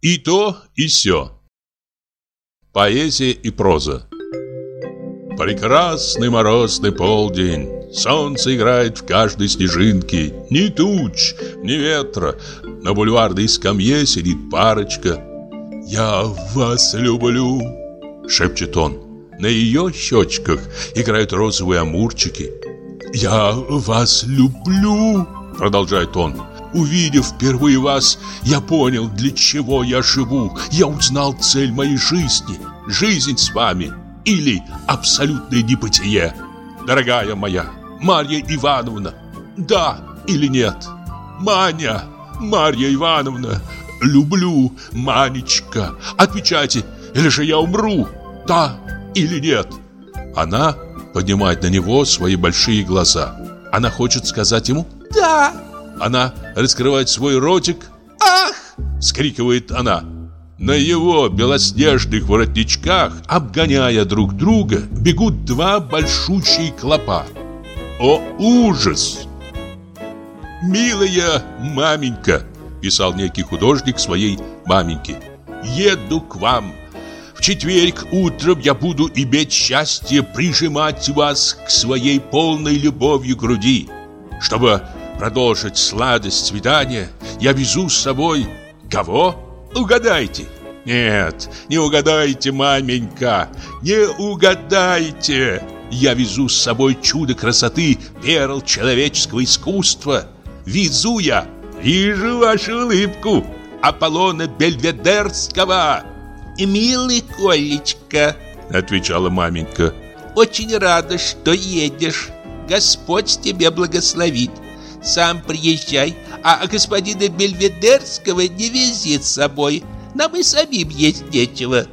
И то, и сё. Поэзия и проза. Прекрасный морозный полдень. Солнце играет в каждой снежинке. Ни туч, ни ветра. На бульварной скамье сидит парочка. «Я вас люблю», — шепчет он. На ее щечках играют розовые амурчики. «Я вас люблю», — продолжает он. «Увидев впервые вас, я понял, для чего я живу. Я узнал цель моей жизни. Жизнь с вами или абсолютное небытие. Дорогая моя Марья Ивановна, да или нет? Маня, Марья Ивановна, люблю, Манечка. Отвечайте, или же я умру, да или нет?» Она поднимает на него свои большие глаза. Она хочет сказать ему «да». Она раскрывает свой ротик. «Ах!» — скрикивает она. На его белоснежных воротничках, обгоняя друг друга, бегут два большущие клопа. О, ужас! «Милая маменька», — писал некий художник своей маменьке, «еду к вам. В четверг утром я буду иметь счастье прижимать вас к своей полной любовью груди. Чтобы продолжить сладость свидания, я везу с собой кого? Угадайте. Нет, не угадайте, маменька, не угадайте. Я везу с собой чудо красоты, перл человеческого искусства. Везу я, вижу вашу улыбку, Аполлона Бельведерского». «Милый Колечка», — отвечала маменька, «очень рада, что едешь. Господь тебе благословит. Сам приезжай, а господина Бельведерского не вези с собой. Нам и самим есть нечего».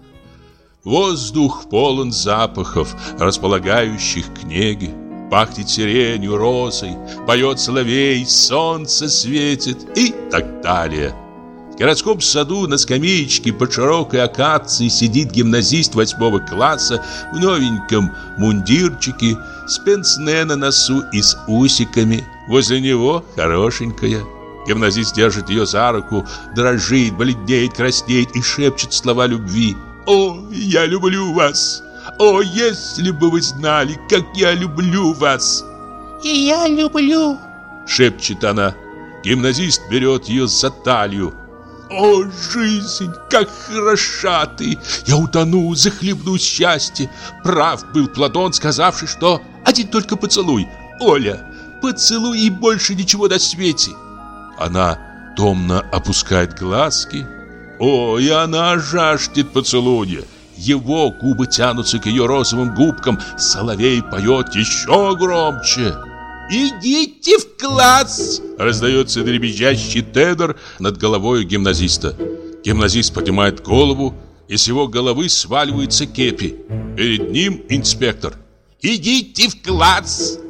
Воздух полон запахов, располагающих к неге. Пахнет сиренью, розой, поет соловей, солнце светит и так далее. В городском саду на скамеечке под широкой акацией сидит гимназист 8 класса в новеньком мундирчике с пенсне на носу и с усиками. Возле него хорошенькая. Гимназист держит ее за руку, дрожит, бледнеет, краснеет и шепчет слова любви. «О, я люблю вас! О, если бы вы знали, как я люблю вас!» «И я люблю!» — шепчет она. Гимназист берет ее за талию. «О, жизнь, как хороша ты! Я утону, захлебнусь счастья! Прав был Платон, сказавший, что один только поцелуй. Оля, поцелуй и больше ничего на свете!» Она томно опускает глазки. О, и она жаждет поцелуя. Его губы тянутся к ее розовым губкам. Соловей поет еще громче. «Идите в класс!» — раздается дребезжащий тенор над головой гимназиста. Гимназист поднимает голову, и с его головы сваливается кепи. Перед ним инспектор. «Идите в класс!»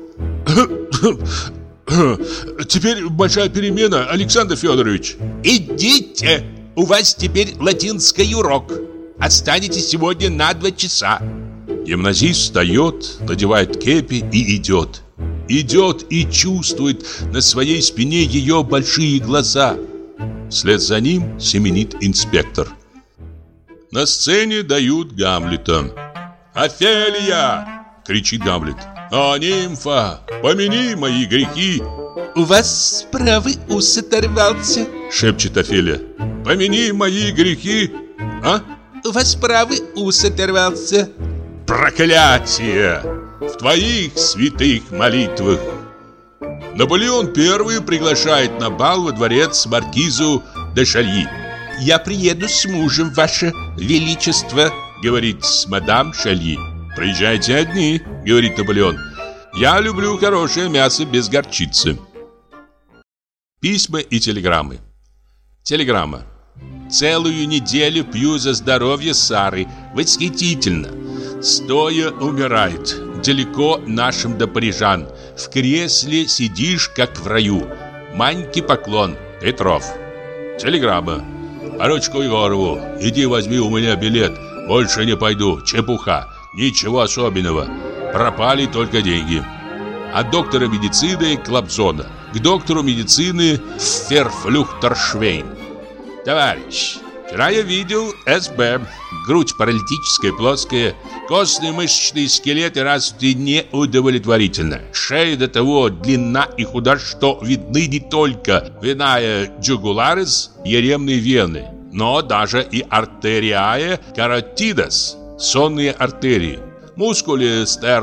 «Теперь большая перемена, Александр Федорович!» «Идите! У вас теперь латинский урок. Останетесь сегодня на 2 часа». Гимназист встает, надевает кепи и идет. Идет и чувствует на своей спине ее большие глаза. Вслед за ним семенит инспектор. На сцене дают Гамлета. «Офелия!» — кричит Гамлет. «О, нимфа, помяни мои грехи!» «У вас правый ус оторвался!» — шепчет Офелия. «Помяни мои грехи!» «А?» «У вас правый ус оторвался!» «Проклятие! В твоих святых молитвах!» Наполеон I приглашает на бал во дворец маркизу де Шальи. «Я приеду с мужем, ваше величество», — говорит с мадам Шальи. «Приезжайте одни», — говорит Наполеон. «Я люблю хорошее мясо без горчицы». Письма и телеграммы. Телеграмма. «Целую неделю пью за здоровье Сары. Восхитительно. Стоя умирает. Далеко нашим до парижан. В кресле сидишь, как в раю. Маньке поклон. Петров». Телеграмма. «Поручику Егорову, иди возьми у меня билет. Больше не пойду. Чепуха. Ничего особенного. Пропали только деньги». От доктора медицины Клапзона к доктору медицины Ферфлюхтершвейн. «Товарищ, Вчера я видел СБ. Грудь паралитическая, плоская. Костные мышечные скелеты развиты неудовлетворительно. Шея до того длинна и худа, что видны не только веная джугуларис, еремные вены, но даже и артериае каротидас, сонные артерии. Мускулы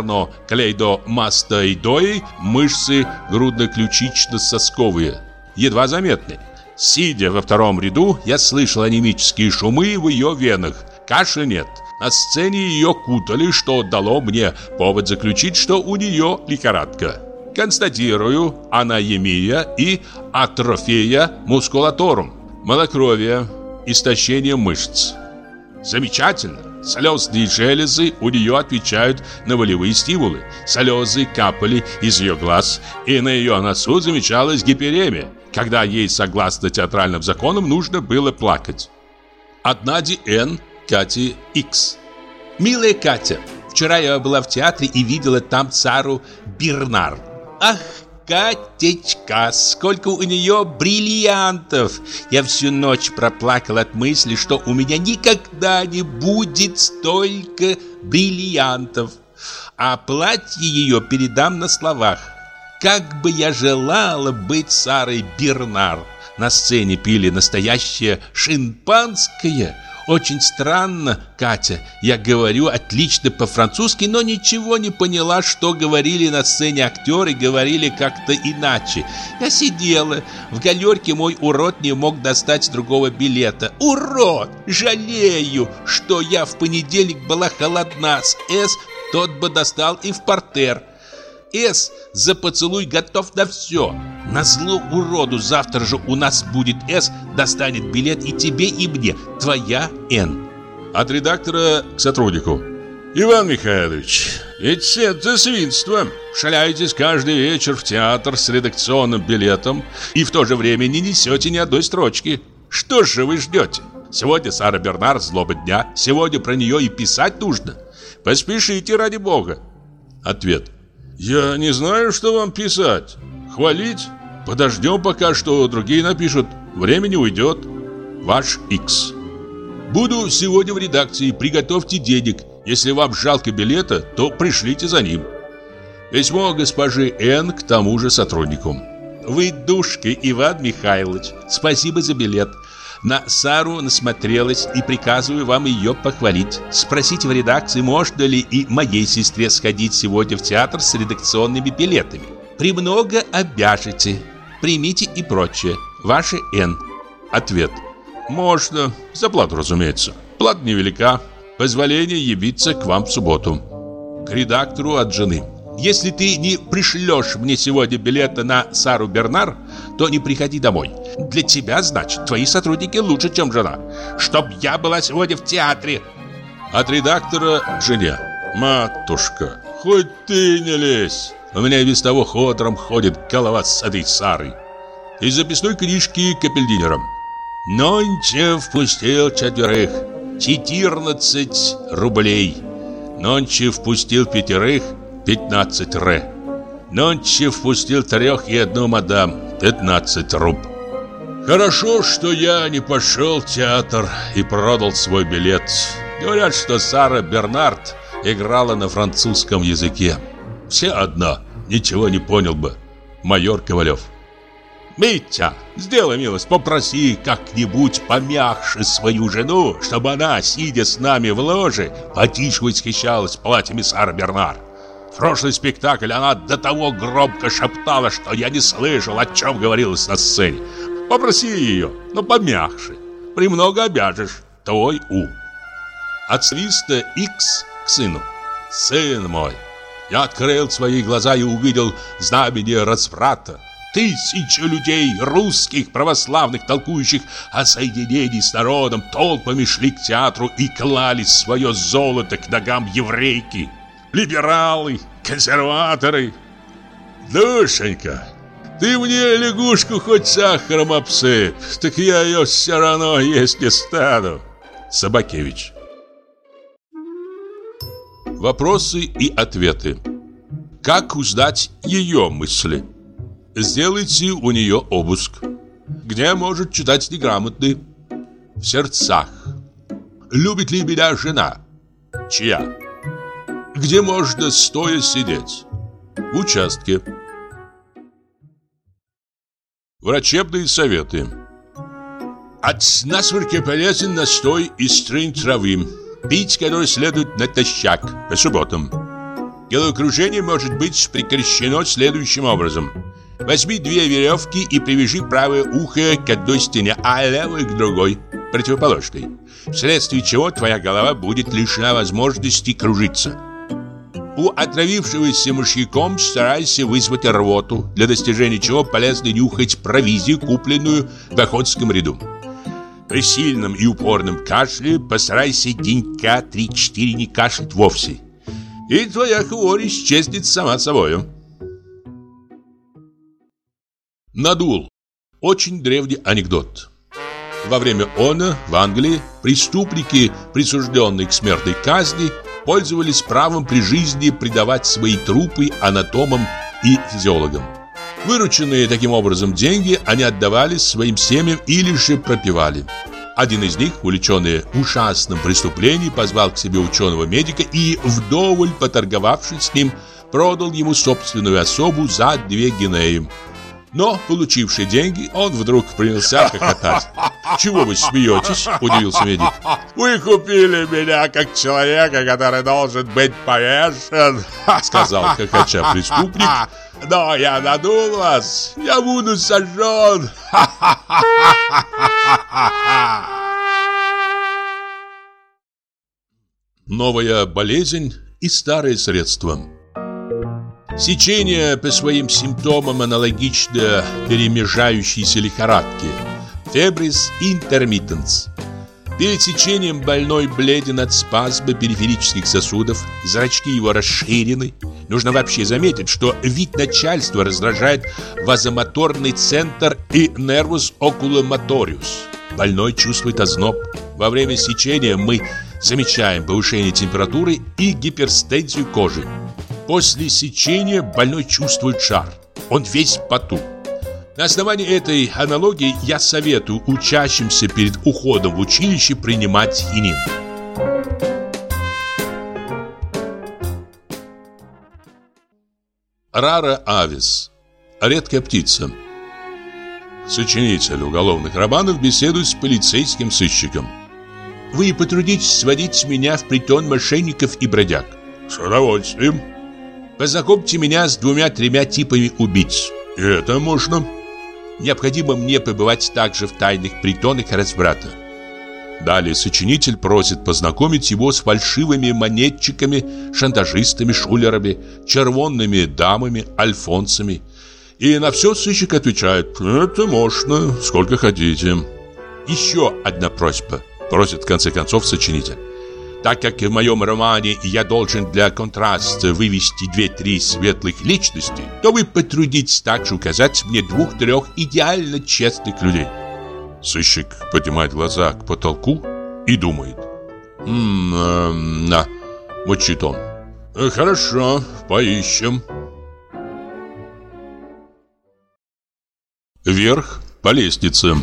стерно-клейдомастоидои, мышцы грудно-ключично-сосковые, едва заметны. Сидя во втором ряду, я слышал анемические шумы в ее венах. Кашля нет. На сцене ее кутали, что дало мне повод заключить, что у нее лихорадка. Констатирую анаемия и атрофия мускулаторум, малокровие, истощение мышц. Замечательно. Слезные железы у нее отвечают на волевые стимулы. Слезы капали из ее глаз, и на ее носу замечалась гиперемия, когда ей, согласно театральным законам, нужно было плакать. От Нади Н. Кате Х. Милая Катя, вчера я была в театре и видела там Сару Бернар. Ах, Катечка, сколько у нее бриллиантов! Я всю ночь проплакал от мысли, что у меня никогда не будет столько бриллиантов. А платье ее передам на словах. Как бы я желала быть Сарой Бернар. На сцене пили настоящее шампанское. Очень странно, Катя. Я говорю отлично по-французски, но ничего не поняла, что говорили на сцене актеры, говорили как-то иначе. Я сидела. В галерке мой урод не мог достать другого билета. Урод! Жалею, что я в понедельник была холодна с С, тот бы достал и в партер. С за поцелуй готов на все. Назло уроду, завтра же у нас будет С, достанет билет и тебе, и мне. Твоя Н. От редактора к сотруднику. Иван Михайлович, ведь это свинство. Шаляетесь каждый вечер в театр с редакционным билетом и в то же время не несете ни одной строчки. Что же вы ждете? Сегодня Сара Бернар, злоба дня. Сегодня про нее и писать нужно. Поспешите, ради бога. Ответ. Я не знаю, что вам писать. Хвалить? Подождем пока, что другие напишут. Времени уйдет. Ваш Х. Буду сегодня в редакции. Приготовьте денег. Если вам жалко билета, то пришлите за ним. Письмо госпожи Н. к тому же сотруднику. Вы душка, Иван Михайлович. Спасибо за билет. На Сару насмотрелась и приказываю вам ее похвалить. Спросите в редакции, можно ли и моей сестре сходить сегодня в театр с редакционными билетами. Премного обяжете. Примите и прочее. Ваша Н. Ответ. Можно. За плату, разумеется. Плата невелика. Позволение явиться к вам в субботу. К редактору от жены. Если ты не пришлешь мне сегодня билета на Сару Бернар, то не приходи домой. Для тебя, значит, твои сотрудники лучше, чем жена. Чтоб я была сегодня в театре. От редактора к жене. Матушка, хоть ты не лезь. У меня и без того ходором ходит голова с этой Сарой. Из записной книжки Капельдинером. Нонче впустил 4. 14 рублей. Нонче впустил 5. 15 ре. Нонче впустил 3 и 1 мадам. 15 руб. Хорошо, что я не пошел в театр и продал свой билет. Говорят, что Сара Бернард играла на французском языке. Все одно, ничего не понял бы. Майор Ковалев. Митя, сделай милость, попроси как-нибудь помягче свою жену, чтобы она, сидя с нами в ложе, потише восхищалась платьями Сары Бернар. В прошлый спектакль она до того громко шептала, что я не слышал, о чем говорилось на сцене. Попроси ее, но помягче. Премного обяжешь. Твой У. От свиста Х к сыну. Сын мой, я открыл свои глаза и увидел знамение разврата. Тысячи людей, русских, православных, толкующих о соединении с народом, толпами шли к театру и клали свое золото к ногам еврейки. Либералы, консерваторы. Душенька, ты мне лягушку хоть сахаром обсыпь, так я ее все равно есть не стану. Собакевич. Вопросы и ответы. Как узнать ее мысли? Сделайте у нее обыск. Где может читать неграмотный? В сердцах. Любит ли меня жена? Чья? Где можно стоя сидеть? В участке. Врачебные советы. От насморка полезен настой из стрын травы, пить который следует натощак по субботам. Головокружение может быть прекращено следующим образом. Возьми 2 веревки и привяжи правое ухо к одной стене, а левое к другой, противоположной, вследствие чего твоя голова будет лишена возможности кружиться. У отравившегося мышьяком старайся вызвать рвоту, для достижения чего полезно нюхать провизию, купленную в охотском ряду. При сильном и упорном кашле постарайся денька 3-4 не кашлять вовсе, и твоя хворь исчезнет сама собою. Надул. Очень древний анекдот. Во время она в Англии преступники, присужденные к смертной казни, пользовались правом при жизни предавать свои трупы анатомам и физиологам. Вырученные таким образом деньги они отдавали своим семьям или же пропивали. Один из них, увлеченный ужасным преступлением, позвал к себе ученого-медика и, вдоволь поторговавшись с ним, продал ему собственную особу за 2 гинеи. Но, получивший деньги, он вдруг принялся хохотать. «Чего вы смеетесь?» – удивился медик. «Вы купили меня как человека, который должен быть повешен», – сказал хохоча преступник. «Но я надул вас, я буду сожжен». Новая болезнь и старые средства. Сечение по своим симптомам аналогично перемежающейся лихорадке. Фебрис интермиттенс. Перед сечением больной бледен от спазма периферических сосудов, зрачки его расширены. Нужно вообще заметить, что вид начальства раздражает вазомоторный центр и нервус окуломоториус. Больной чувствует озноб. Во время сечения мы замечаем повышение температуры и гиперстензию кожи. После сечения больной чувствует жар. Он весь в поту. На основании этой аналогии я советую учащимся перед уходом в училище принимать хинин. Рара авис. Редкая птица. Сочинитель уголовных романов беседует с полицейским сыщиком. «Вы потрудитесь сводить меня в притон мошенников и бродяг». «С удовольствием». «Познакомьте меня с 2-3 типами убийц». «Это можно». «Необходимо мне побывать также в тайных притонах разврата». Далее сочинитель просит познакомить его с фальшивыми монетчиками, шантажистами, шулерами, червонными дамами, альфонсами. И на все сыщик отвечает: «Это можно, сколько хотите». «Еще одна просьба», — просит в конце концов сочинитель. «Так как в моем романе я должен для контраста вывести 2-3 светлых личности, то вы потрудитесь также указать мне 2-3 идеально честных людей». Сыщик поднимает глаза к потолку и думает. Мочит он. «Хорошо, поищем». Вверх по лестнице.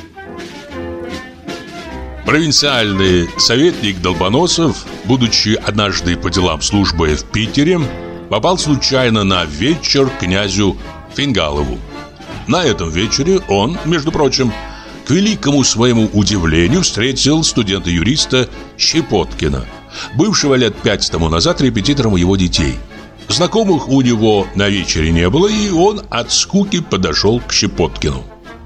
Провинциальный советник Долбоносов, будучи однажды по делам службы в Питере, попал случайно на вечер к князю Фингалову. На этом вечере он, между прочим, к великому своему удивлению встретил студента-юриста Щепоткина, бывшего лет 5 тому назад репетитором его детей. Знакомых у него на вечере не было, и он от скуки подошел к Щепоткину.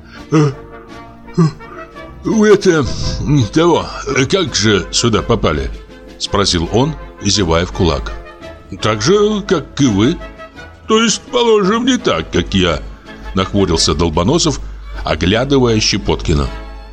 «Вы как же сюда попали?» — спросил он, зевая в кулак. «Так же, как и вы». «То есть, положим, не так, как я», — нахмурился Долбоносов, оглядывая Щепоткина.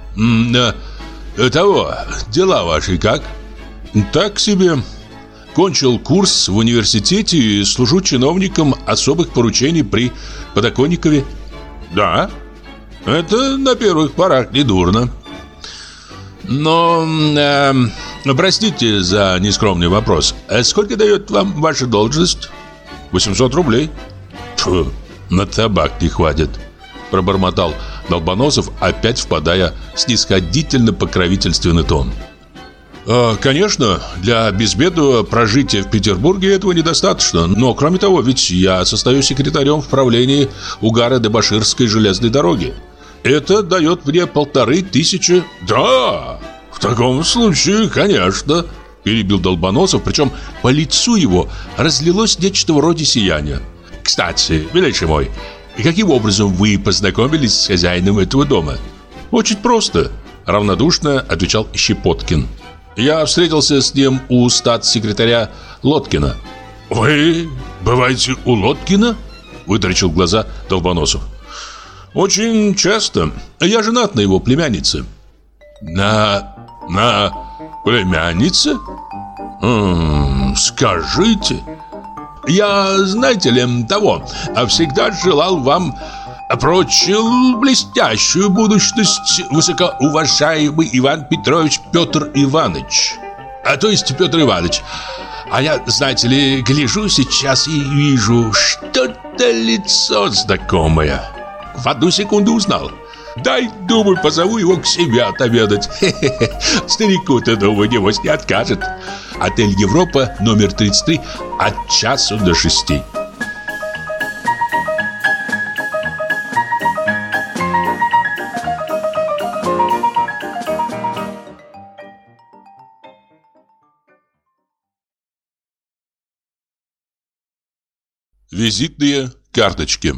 Дела ваши как?» «Так себе. Кончил курс в университете и служу чиновником особых поручений при Подоконникове». «Да? Это на первых порах недурно. Но, простите за нескромный вопрос. Сколько дает вам ваша должность?» 800 рублей. «Фу, на табак не хватит», — пробормотал Долбоносов, опять впадая в снисходительно-покровительственный тон. Конечно, для безбедного прожития в Петербурге этого недостаточно. Но, кроме того, ведь я состою секретарем в правлении Угаро-Дебоширской железной дороги. Это дает мне 1500. Да, в таком случае, конечно, перебил Долбоносов, причем по лицу его разлилось нечто вроде сияния. Кстати, милейший мой, каким образом вы познакомились с хозяином этого дома? Очень просто, равнодушно отвечал Щепоткин. Я встретился с ним у статс-секретаря Лоткина. Вы бываете у Лоткина? Вытаращил глаза Долбоносов. Очень часто. Я женат на его племяннице. На племяннице? Скажите. Я, знаете ли, всегда желал вам прочил блестящую будущность, высокоуважаемый Иван Петрович Петр Иванович. То есть Петр Иванович. А я, знаете ли, гляжу сейчас и вижу что-то лицо знакомое. В одну секунду узнал. Дай, думаю, позову его к себе отобедать. Старику-то, думаю, небось не откажет. Отель Европа, номер 33, от 5 до 6. Визитные карточки.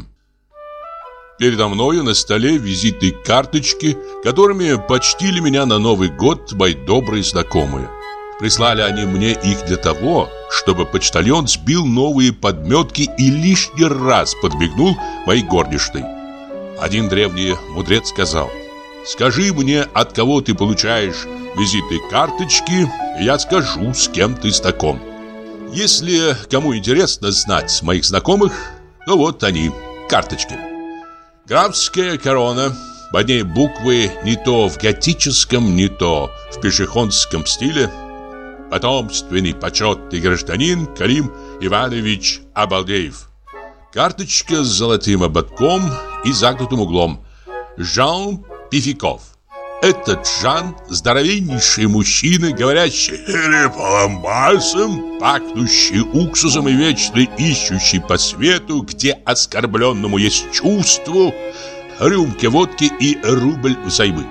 Передо мною на столе визитные карточки, которыми почтили меня на Новый год мои добрые знакомые. Прислали они мне их для того, чтобы почтальон сбил новые подметки и лишний раз подмигнул моей горничной. Один древний мудрец сказал: «Скажи мне, от кого ты получаешь визитные карточки, и я скажу, с кем ты знаком». Если кому интересно знать моих знакомых, то вот они, карточки. Графская корона, под ней буквы не то в готическом, не то в пешеходском стиле. Потомственный почетный гражданин Карим Иванович Обалдеев. Карточка с золотым ободком и загнутым углом. Жан Пификов. Этот Жан – здоровеннейший мужчина, говорящий репаламбасом, пахнущий уксусом и вечно ищущий по свету, где оскорбленному есть чувство, рюмки водки и рубль взаймы.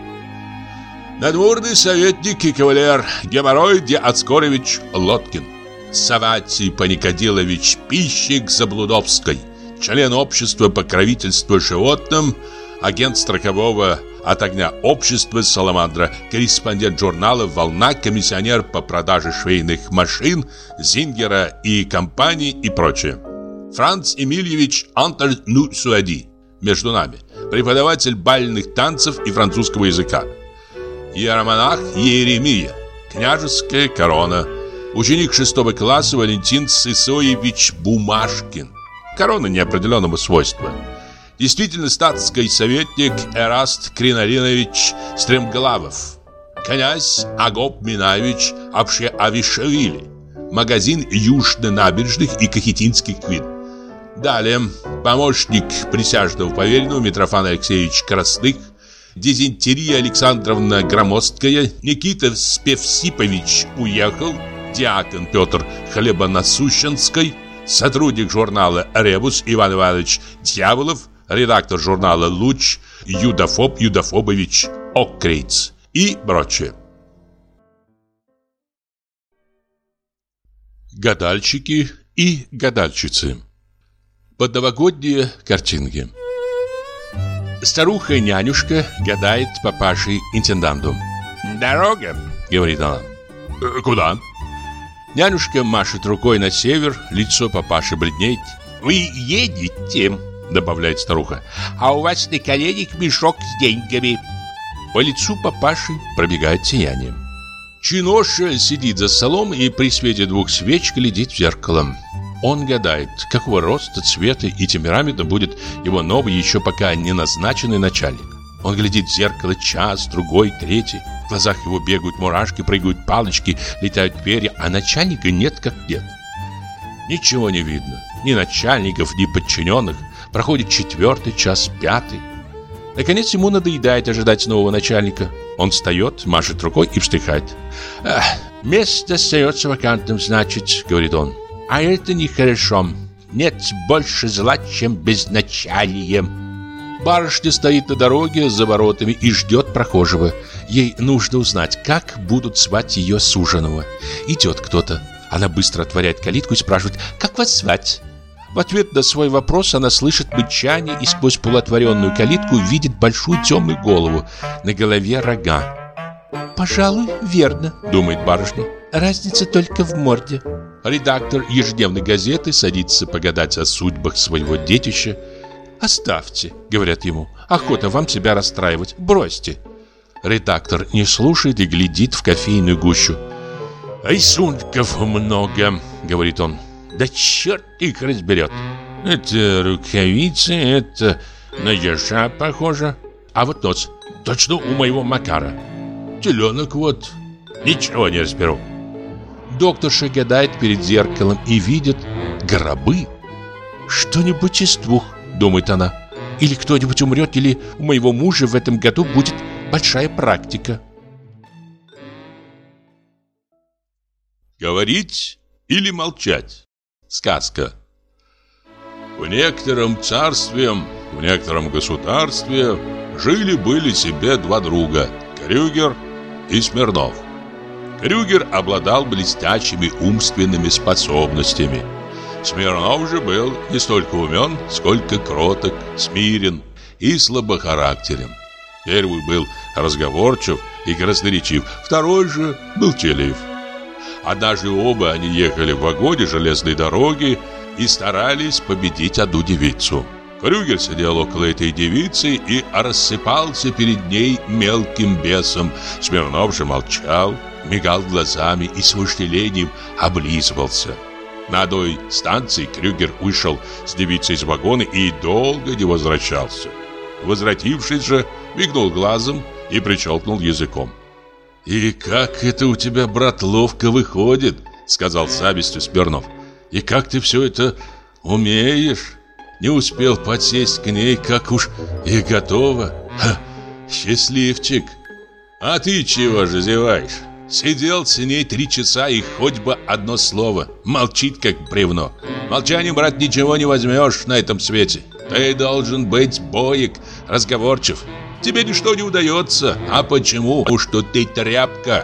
Надворный советник и кавалер Геморрой Диоскорович Лоткин. Саватий Паникадилович Пищик Заблудовской, член общества покровительства животным, агент страхового от огня общества «Саламандра», корреспондент журнала «Волна», комиссионер по продаже швейных машин, Зингера и компании и прочее. Франц Эмильевич Антон-Нусуади, между нами, преподаватель бальных танцев и французского языка. Иеромонах Иеремия, княжеская корона, ученик 6 класса Валентин Сысоевич Бумашкин, корона неопределенного свойства. Действительно статский советник Эраст Кринолинович Стремглавов, князь Агоп Минаевич Апше-Авишвили, магазин южно-набережных и кахетинских вин. Далее помощник присяжного поверенного Митрофан Алексеевич Красных, дизентерия Александровна Громоздкая, Никита Спевсипович уехал, диакон Петр Хлебонасущенский, сотрудник журнала «Ребус» Иван Иванович Дьяволов, редактор журнала «Луч» Юдафоб Юдафобович Оккрейц и прочее. Гадальщики и гадальщицы. Подновогодние картинки. Старуха-нянюшка гадает папаше-интенданту. «Дорога», — говорит она. «Куда?» Нянюшка машет рукой на север, лицо папаши бледнеет. «Вы едете», — добавляет старуха, «а у вас на коленях мешок с деньгами». По лицу папаши пробегает сияние. Чиноша сидит за столом и при свете 2 свеч глядит в зеркало. Он гадает, какого роста, цвета и темперамента будет его новый, еще пока не назначенный начальник. Он глядит в зеркало час, другой, третий. В глазах его бегают мурашки, прыгают палочки, летают перья, а начальника нет как нет. Ничего не видно, ни начальников, ни подчиненных. Проходит 4-й час, 5-й. Наконец ему надоедает ожидать нового начальника. Он встает, машет рукой и вздыхает. «Место остается вакантным, значит», — говорит он. «А это нехорошо. Нет больше зла, чем безначалие». Барышня стоит на дороге за воротами и ждет прохожего. Ей нужно узнать, как будут звать ее суженого. Идет кто-то. Она быстро отворяет калитку и спрашивает: «Как вас звать?» В ответ на свой вопрос она слышит мычание и сквозь полуотворенную калитку видит большую темную голову, на голове рога. «Пожалуй, верно», — думает барышня. «Разница только в морде». Редактор ежедневной газеты садится погадать о судьбах своего детища. «Оставьте», — говорят ему, — «охота вам себя расстраивать, бросьте». Редактор не слушает и глядит в кофейную гущу. «Рисунков много», — говорит он. «Да черт их разберет. Это рукавицы, это на ежа похоже. А вот нос, точно у моего Макара. Теленок вот. Ничего не разберу». Докторша гадает перед зеркалом и видит гробы. «Что-нибудь из двух», — думает она. «Или кто-нибудь умрет, или у моего мужа в этом году будет большая практика». Говорить или молчать? Сказка. В некотором царстве, в некотором государстве жили-были себе два друга – Крюгер и Смирнов. Крюгер обладал блестящими умственными способностями. Смирнов же был не столько умен, сколько кроток, смирен и слабохарактерен. Первый был разговорчив и красноречив, второй же был молчалив. Однажды оба они ехали в вагоне железной дороги и старались победить одну девицу. Крюгер сидел около этой девицы и рассыпался перед ней мелким бесом. Смирнов же молчал, мигал глазами и с вожделением облизывался. На одной станции Крюгер вышел с девицей из вагона и долго не возвращался. Возвратившись же, мигнул глазом и прищелкнул языком. «И как это у тебя, брат, ловко выходит», — сказал с завистью Смирнов. «И как ты все это умеешь? Не успел подсесть к ней, как уж и готово. Ха, счастливчик! А ты чего же зеваешь? Сидел с ней 3 часа и хоть бы одно слово. Молчит, как бревно. Молчанием, брат, ничего не возьмешь на этом свете. Ты должен быть боек, разговорчив. Тебе ничто не удается. А почему? Потому что ты тряпка».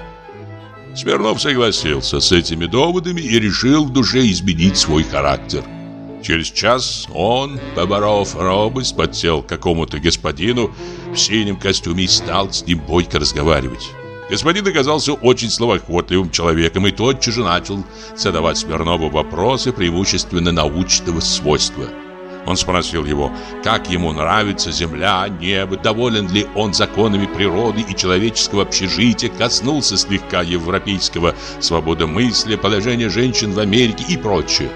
Смирнов согласился с этими доводами и решил в душе изменить свой характер. Через час он, поборов робость, подсел к какому-то господину в синем костюме и стал с ним бойко разговаривать. Господин оказался очень словоохотливым человеком и тотчас же начал задавать Смирнову вопросы преимущественно научного свойства. Он спросил его, как ему нравится земля, небо, доволен ли он законами природы и человеческого общежития, коснулся слегка европейского свободомыслия, положения женщин в Америке и прочее.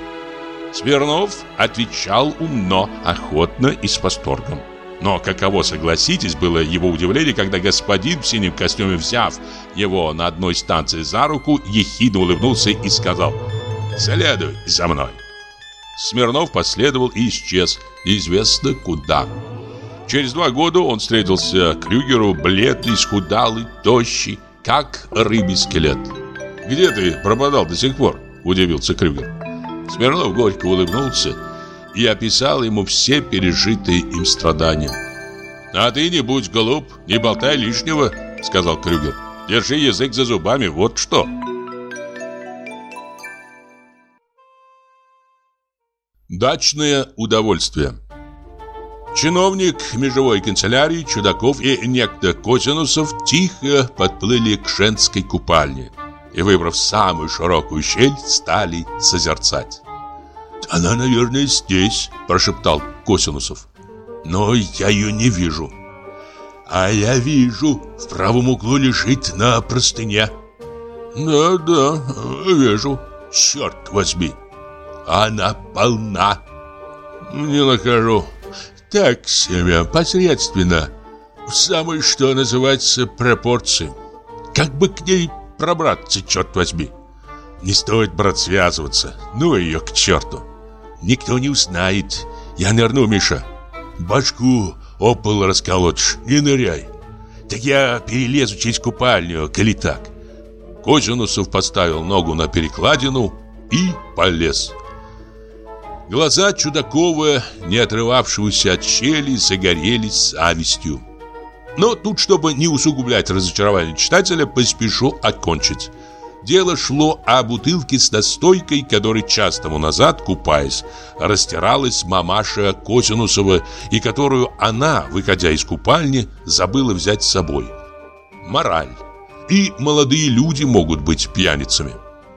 Смирнов отвечал умно, охотно и с восторгом. Но каково, согласитесь, было его удивление, когда господин в синем костюме, взяв его на одной станции за руку, ехидно улыбнулся и сказал: «Следуй за мной». Смирнов последовал и исчез, неизвестно куда. Через 2 года он встретился Крюгеру, бледный, исхудалый, тощий, как рыбий скелет. «Где ты пропадал до сих пор?» – удивился Крюгер. Смирнов горько улыбнулся и описал ему все пережитые им страдания. «А ты не будь глуп, не болтай лишнего», — сказал Крюгер. «Держи язык за зубами, вот что». Дачное удовольствие. Чиновник межевой канцелярии Чудаков и некто Косинусов тихо подплыли к женской купальне и, выбрав самую широкую щель, стали созерцать. «Она, наверное, здесь», – прошептал Косинусов. «Но я ее не вижу». «А я вижу, в правом углу лежит на простыне». «Да, вижу. Черт возьми. Она полна». «Не нахожу. Так себе, посредственно. В самой, что называется, пропорции. Как бы к ней пробраться, черт возьми. Не стоит, брат, связываться. Ну ее к черту. Никто не узнает. Я нырну, Миша. Башку об пол расколотишь, не ныряй. Так я перелезу через купальню, коли так. Козинусов поставил ногу на перекладину и полез. Глаза Чудакова, не отрывавшегося от щели, загорелись завистью. Но тут, чтобы не усугублять разочарование читателя, поспешу окончить. Дело шло о бутылке с настойкой, которой час тому назад, купаясь, растиралась мамаша Козинусова, и которую она, выходя из купальни, забыла взять с собой. Мораль. И молодые люди могут быть пьяницами.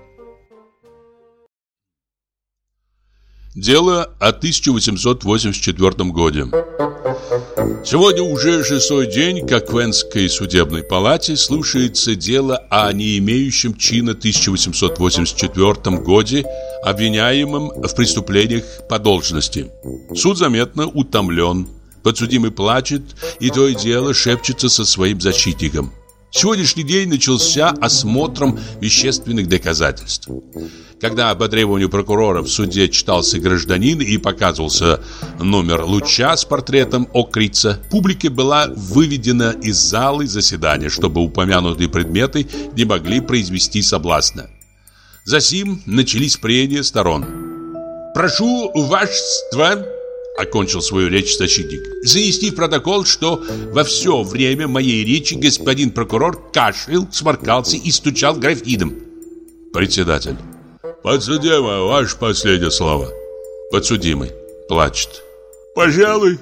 Дело о 1884 году. Сегодня уже 6-й день, как в Венской судебной палате слушается дело о не имеющем чина 1884 годе, обвиняемом в преступлениях по должности. Суд заметно утомлен, подсудимый плачет, и то и дело шепчется со своим защитником. Сегодняшний день начался осмотром вещественных доказательств. Когда по требованию прокурора в суде читался гражданин и показывался номер луча с портретом Окрица, публика была выведена из залы заседания, чтобы упомянутые предметы не могли произвести соблазна. Засим начались прения сторон. «Прошу вашества», — окончил свою речь защитник, «занести в протокол, что во все время моей речи господин прокурор кашлял, сморкался и стучал графином». Председатель: «Подсудимый, ваше последнее слово». Подсудимый плачет: «Пожалуй,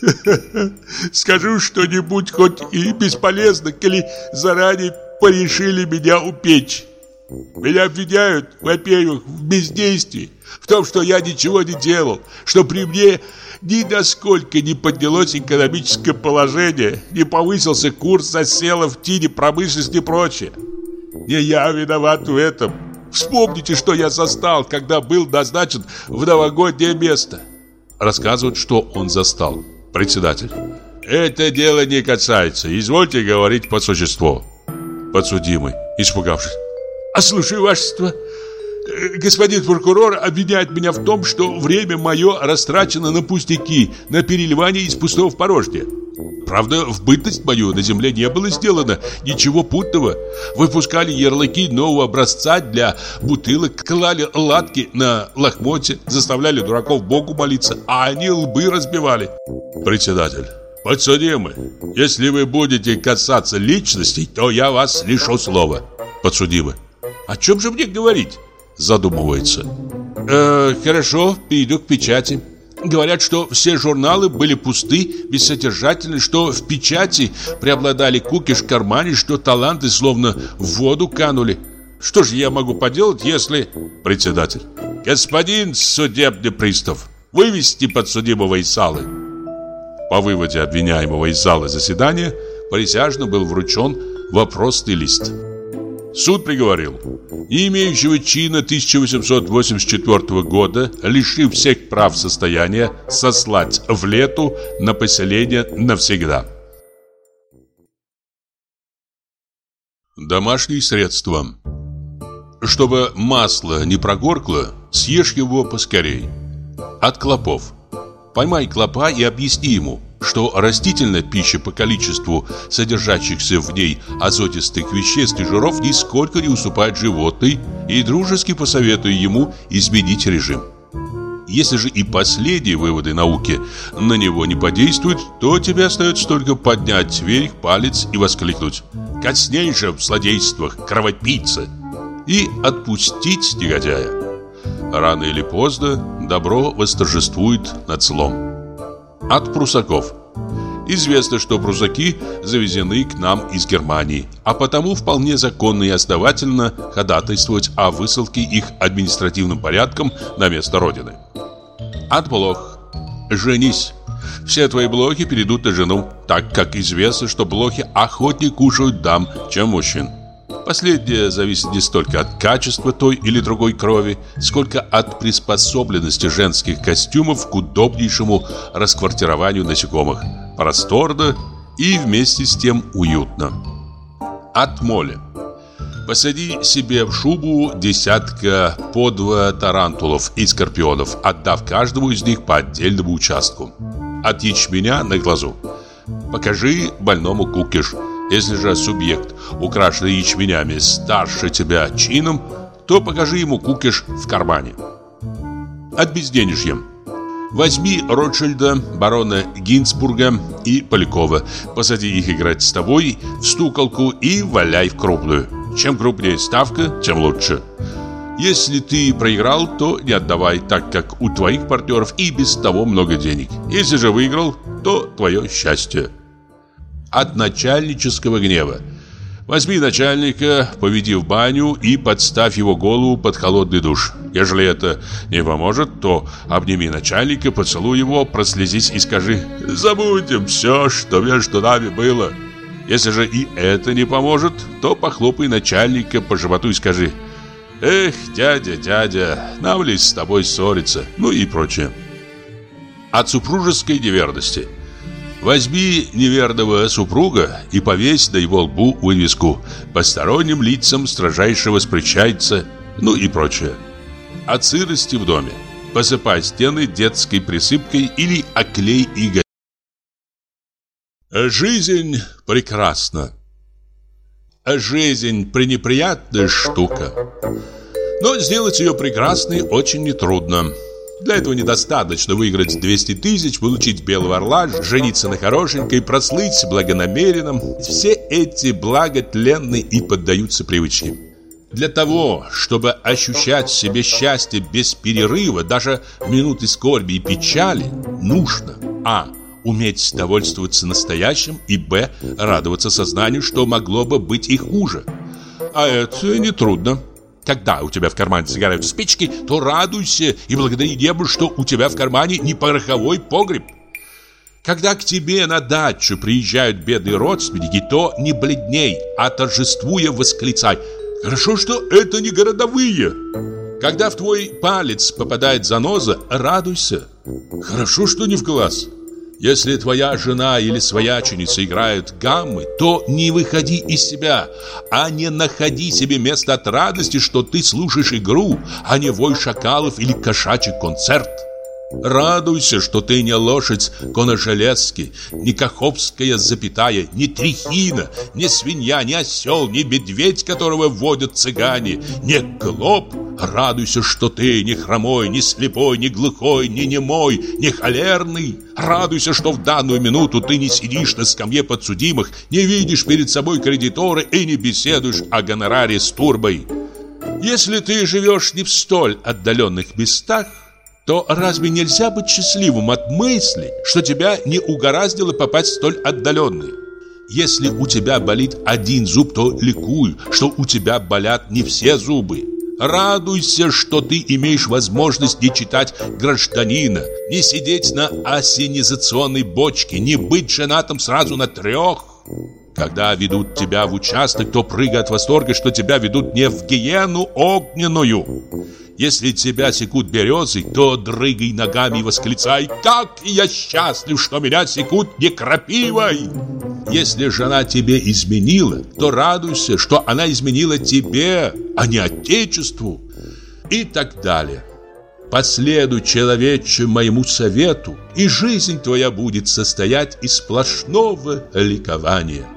скажу что-нибудь, хоть и бесполезно, коли заранее порешили меня упечь. Меня обвиняют, во-первых, в бездействии, в том, что я ничего не делал, что при мне ни насколько не поднялось экономическое положение, не повысился курс заселов, тине промышленности и прочее. Не я виноват в этом. Вспомните, что я застал, когда был назначен в новогоднее место». Рассказывают, что он застал. Председатель: «Это дело не касается, извольте говорить по существу». Подсудимый, испугавшись: «А слушаю, вашество. Господин прокурор обвиняет меня в том, что время мое растрачено на пустяки, на переливание из пустого в порожнее. Правда, в бытность мою на земле не было сделано ничего путного. Выпускали ярлыки нового образца для бутылок, клали латки на лохмотье, заставляли дураков Богу молиться, а они лбы разбивали». Председатель: «Подсудимый, если вы будете касаться личностей, то я вас лишу слова». Подсудимый: «О чем же мне говорить?» Задумывается. «Хорошо, перейду к печати. Говорят, что все журналы были пусты, бессодержательны, что в печати преобладали кукиш в кармане, что таланты словно в воду канули. Что же я могу поделать, если...» Председатель: «Господин судебный пристав, вывести подсудимого из залы». По выводе обвиняемого из зала заседания присяжным был вручен вопросный лист. Суд приговорил не имеющего чина 1884 года, лишив всех прав состояния, сослать в Лету на поселение навсегда. Домашние средства. Чтобы масло не прогоркло, съешь его поскорей. От клопов. Поймай клопа и объясни ему, что растительная пища по количеству содержащихся в ней азотистых веществ и жиров нисколько не уступает животной, и дружески посоветуй ему изменить режим. Если же и последние выводы науки на него не подействуют, то тебе остается только поднять вверх палец и воскликнуть: «Косней же в злодействах, кровопийца!» и отпустить негодяя. Рано или поздно добро восторжествует над злом. От прусаков. Известно, что прусаки завезены к нам из Германии, а потому вполне законно и основательно ходатайствовать о высылке их административным порядком на место родины. От блох. Женись. Все твои блохи перейдут на жену, так как известно, что блохи охотнее кушают дам, чем мужчин. Последнее зависит не столько от качества той или другой крови, сколько от приспособленности женских костюмов к удобнейшему расквартированию насекомых. Просторно и вместе с тем уютно. От моли. Посади себе в шубу десятка по 2 тарантулов и скорпионов, отдав каждому из них по отдельному участку. от ячменя на глазу. Покажи больному кукиш. Если же субъект, украшенный ячменями, старше тебя чином, то покажи ему кукиш в кармане. От безденежья. Возьми Ротшильда, барона Гинцбурга и Полякова, посади их играть с тобой в стуколку и валяй в крупную. Чем крупнее ставка, тем лучше. Если ты проиграл, то не отдавай, так как у твоих партнеров и без того много денег. Если же выиграл, то твое счастье. От начальнического гнева. Возьми начальника, поведи в баню и подставь его голову под холодный душ. Если это не поможет, то обними начальника, поцелуй его, прослезись и скажи: «Забудем все, что между нами было». Если же и это не поможет, то похлопай начальника по животу и скажи: «Эх, дядя, нам ли с тобой ссориться?» Ну и прочее. От супружеской неверности. Возьми неверного супруга и повесь на его лбу вывеску: «Посторонним лицам строжайше воспрещается», ну и прочее. От сырости в доме. Посыпай стены детской присыпкой или оклей иголь. Жизнь прекрасна. Жизнь пренеприятная штука. Но сделать ее прекрасной очень нетрудно. Для этого недостаточно выиграть 200 тысяч, получить белого орла, жениться на хорошенькой, прослыть благонамеренным. Все эти блага тленны и поддаются привычке. Для того, чтобы ощущать в себе счастье без перерыва, даже в минуты скорби и печали, нужно а. уметь довольствоваться настоящим, и б. радоваться сознанию, что могло бы быть и хуже. А это нетрудно. Когда у тебя в кармане сигареты, спички, то радуйся и благодари небу, что у тебя в кармане не пороховой погреб. Когда к тебе на дачу приезжают бедные родственники, то не бледней, а торжествуя восклицай: «Хорошо, что это не городовые». Когда в твой палец попадает заноза, радуйся. Хорошо, что не в глаз. Если твоя жена или свояченица играют гаммы, то не выходи из себя, а не находи себе место от радости, что ты слушаешь игру, а не вой шакалов или кошачий концерт. Радуйся, что ты не лошадь Коножелезки, не Каховская запятая, не Трехина, не свинья, не осел, не медведь, которого водят цыгане, не клоп. Радуйся, что ты не хромой, не слепой, не глухой, не немой, не холерный. Радуйся, что в данную минуту ты не сидишь на скамье подсудимых, не видишь перед собой кредиторы и не беседуешь о гонораре с турбой. Если ты живешь не в столь отдаленных местах, то разве нельзя быть счастливым от мысли, что тебя не угораздило попасть в столь отдаленные? Если у тебя болит один зуб, то ликуй, что у тебя болят не все зубы. Радуйся, что ты имеешь возможность не читать «Гражданина», не сидеть на ассенизационной бочке, не быть женатым сразу на 3. Когда ведут тебя в участок, то прыгай от восторга, что тебя ведут не в гиену огненную. Если тебя секут березы, то дрыгай ногами и восклицай: «Как я счастлив, что меня секут не крапивой!» Если жена тебе изменила, то радуйся, что она изменила тебе, а не отечеству. И так далее. Последуй, человече, моему совету, и жизнь твоя будет состоять из сплошного ликования.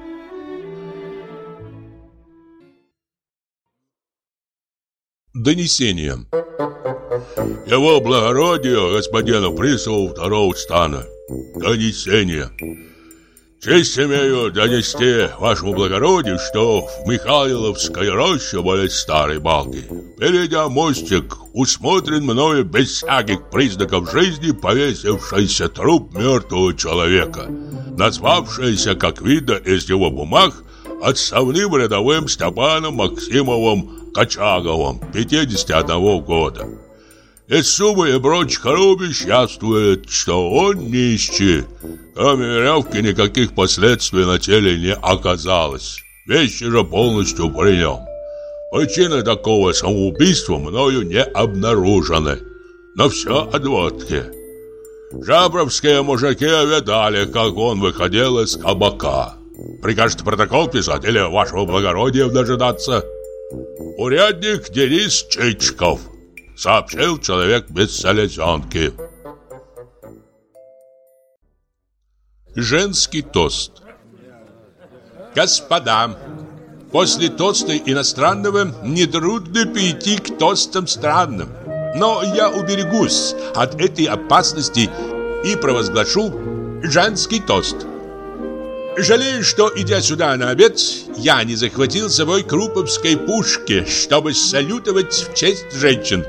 Донесение. Его благородие господину приставу 2-го стана. Донесение. Честь имею донести вашему благородию, что в Михайловской роще более старой балки, перейдя мостик, усмотрен мною без всяких признаков жизни повесившийся труп мертвого человека, назвавшийся, как видно из его бумаг, отставным рядовым Степаном Максимовым Качаговым, 51 года. Из суммы и прочих рубищ яствует, что он нищий. Кроме веревки никаких последствий на теле не оказалось. Вещи же полностью при нем. Причины такого самоубийства мною не обнаружены. Но все о водке. Жабровские мужики видали, как он выходил из кабака. Прикажете протокол писать или вашего благородия дожидаться? Урядник Денис Чичков, сообщил человек без селезенки. Женский тост. Господа, после тоста иностранного нетрудно перейти к тостам странным. Но я уберегусь от этой опасности и провозглашу женский тост. Жалею, что, идя сюда на обед, я не захватил с собой круповской пушки, чтобы салютовать в честь женщин.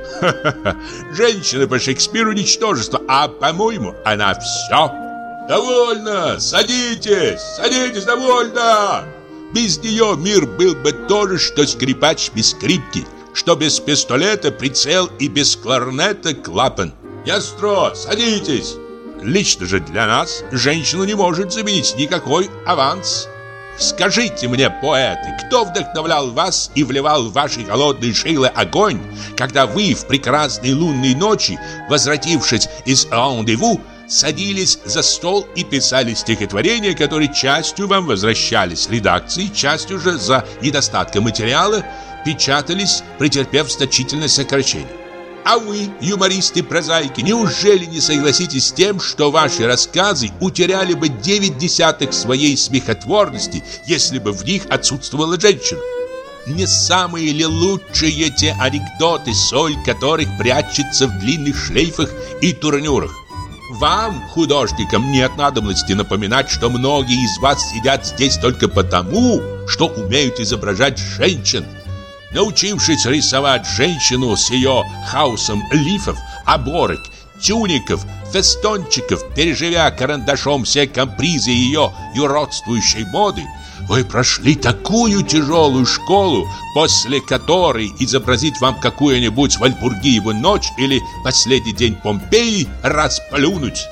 Женщина по Шекспиру ничтожество, а, по-моему, она все. Довольно! Садитесь! Садитесь, довольно! Без нее мир был бы тоже, что скрипач без скрипки, что без пистолета прицел и без кларнета клапан. Ястро, садитесь! Лично же для нас женщину не может заменить никакой аванс. Скажите мне, поэты, кто вдохновлял вас и вливал в ваши холодные жилы огонь, когда вы в прекрасные лунные ночи, возвратившись из рандеву, садились за стол и писали стихотворения, которые частью вам возвращались редакции, частью же за недостатком материала печатались, претерпев значительное сокращение? А вы, юмористы-прозаики, неужели не согласитесь с тем, что ваши рассказы утеряли бы 9/10 своей смехотворности, если бы в них отсутствовала женщина? Не самые ли лучшие те анекдоты, соль которых прячется в длинных шлейфах и турнюрах? Вам, художникам, нет надобности напоминать, что многие из вас сидят здесь только потому, что умеют изображать женщин. Научившись рисовать женщину с ее хаосом лифов, оборок, тюников, фестончиков, переживя карандашом все капризы ее юродствующей моды, вы прошли такую тяжелую школу, после которой изобразить вам какую-нибудь Вальпургиеву ночь или последний день Помпеи расплюнуть.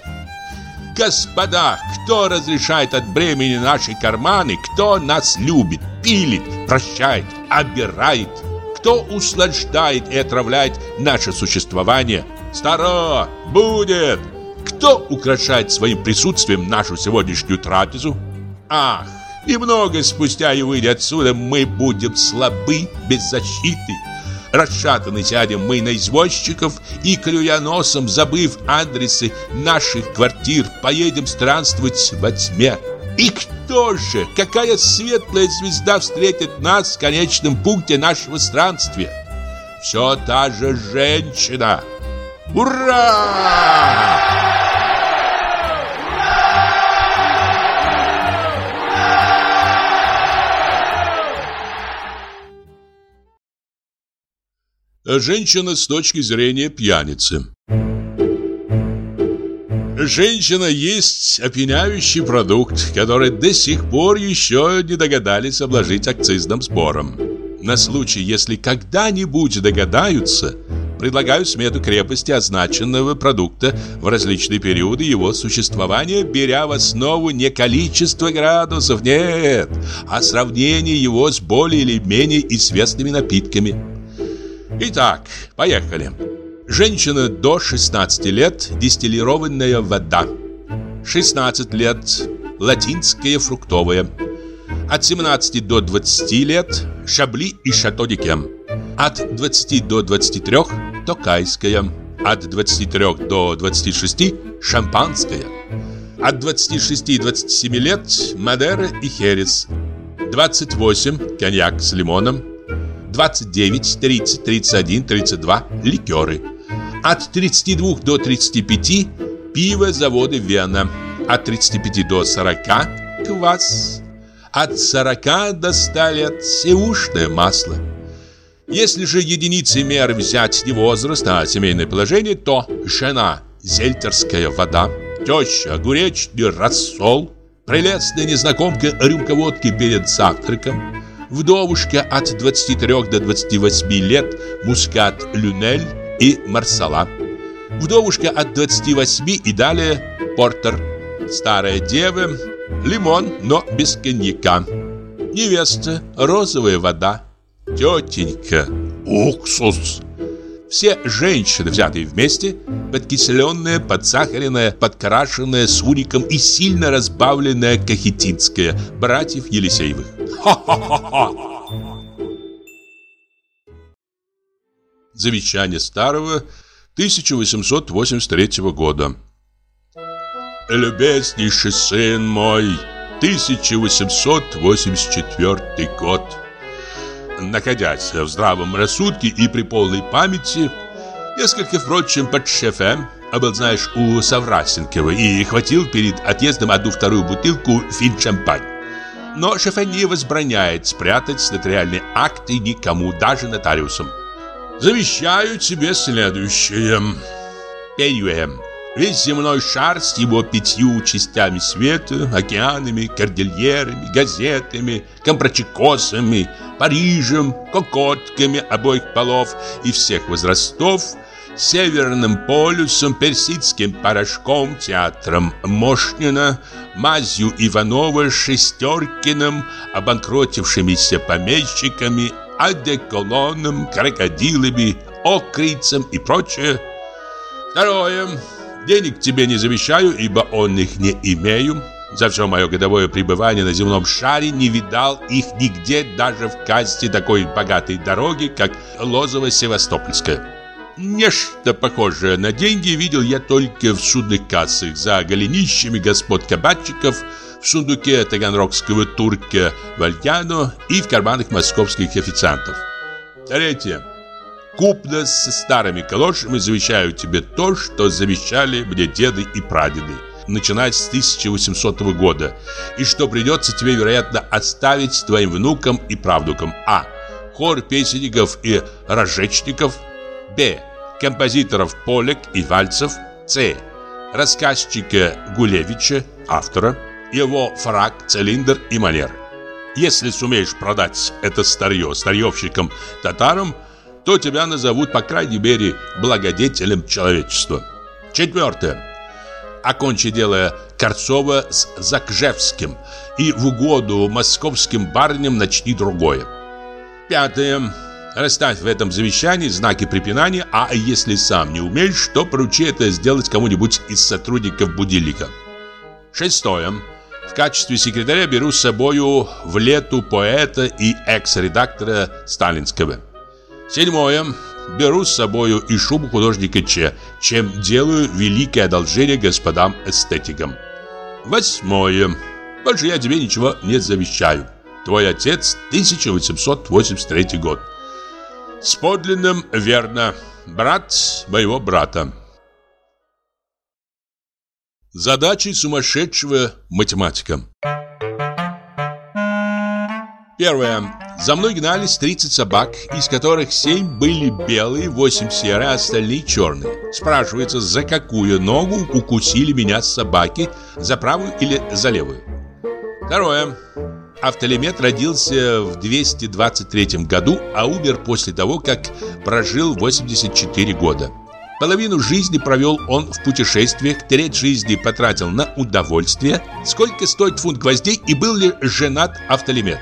Господа, кто разрешает от бремени наши карманы, кто нас любит, пилит, прощает, обирает, кто услаждает и отравляет наше существование? Старо, будет! Кто украшает своим присутствием нашу сегодняшнюю трапезу? Ах, немного спустя и выйдя отсюда, мы будем слабы, беззащитны. Расшатаны сядем мы на извозчиков и, клюя носом, забыв адресы наших квартир, поедем странствовать во тьме. И кто же, какая светлая звезда встретит нас в конечном пункте нашего странствия? Все та же женщина. Ура! Женщина с точки зрения пьяницы. Женщина есть опьяняющий продукт, который до сих пор еще не догадались обложить акцизным сбором. На случай, если когда-нибудь догадаются, предлагаю смету крепости означенного продукта в различные периоды его существования, беря в основу не количество градусов, нет, а сравнение его с более или менее известными напитками. Итак, поехали. Женщина до 16 лет – дистиллированная вода. 16 лет – латинская фруктовая. От 17 до 20 лет – шабли и шато-де-кем. От 20 до 23 – токайская. От 23 до 26 – шампанская. От 26 до 27 лет – мадера и херес. 28 – коньяк с лимоном. 29, 30, 31, 32 – ликеры. От 32 до 35 – пиво завода Вена. От 35 до 40 – квас. От 40 до 100 лет – сеушное масло. Если же единицей меры взять не возраст, а семейное положение, то жена – зельтерская вода, теща – огуречный рассол, прелестная незнакомка – рюмка водки перед завтраком, вдовушка от 23 до 28 лет – мускат люнель и марсала, вдовушка от 28 и далее – портер, старая дева – лимон, но без коньяка, невеста – розовая вода, тетенька – уксус. Все женщины, взятые вместе, подкисленная, подсахаренная, подкрашенная с уником и сильно разбавленная кахетинская, братьев Елисеевых. Ха-ха-ха-ха! Завещание старого 1883 года. любезнейший сын мой, 1884 год. Находясь в здравом рассудке и при полной памяти, несколько, впрочем, под шефе, был, знаешь, у Саврасенкова и хватил перед отъездом 1-2 бутылку фин-шампань. Но шефе не возбраняет спрятать нотариальные акты никому, даже нотариусам. Завещаю тебе следующее. Первое. Весь земной шар с его 5 частями света, океанами, кордильерами, газетами, компрочекосами, Парижем, кокотками обоих полов и всех возрастов, Северным полюсом, персидским порошком, театром Мошнина, мазью Иванова, Шестеркиным, обанкротившимися помещиками, одеколоном, крокодилами, окрицем и прочее. Второе. Денег тебе не завещаю, ибо он их не имею. За все мое годовое пребывание на земном шаре не видал их нигде, даже в касте такой богатой дороги, как Лозово-Севастопольская. Нечто похожее на деньги видел я только в судных кассах за голенищами господ кабачиков, в сундуке таганрогского турка Вальяно и в карманах московских официантов. Третье. Купно со старыми калошами завещаю тебе то, что завещали мне деды и прадеды, начиная с 1800 года, и что придется тебе, вероятно, оставить твоим внукам и правнукам. А. Хор песенников и разжечников. Б. Композиторов Полек и Вальцев. С. Рассказчика Гулевича, автора, его фрак, цилиндр и манер. Если сумеешь продать это старье старьевщикам-татарам, то тебя назовут, по крайней мере, благодетелем человечества. Четвертое. Окончи дело Корцова с Закжевским и в угоду московским барыням начни другое. Пятое. Расставь в этом завещании знаки препинания, а если сам не умеешь, то поручи это сделать кому-нибудь из сотрудников будильника. Шестое. В качестве секретаря беру с собою в лету поэта и экс-редактора Сталинского. Седьмое. Беру с собою и шубу художника Ч, чем делаю великое одолжение господам эстетикам. Восьмое. Больше я тебе ничего не завещаю. Твой отец, 1883 год. С подлинным верно. Брат моего брата. Задачи сумасшедшего математика. Первое. За мной гнались 30 собак, из которых 7 были белые, 8 серые, а остальные черные. Спрашивается, за какую ногу укусили меня собаки, за правую или за левую? Второе. Автолемет родился в 223 году, а умер после того, как прожил 84 года. Половину жизни провел он в путешествиях, треть жизни потратил на удовольствие. Сколько стоит фунт гвоздей и был ли женат Автолемет?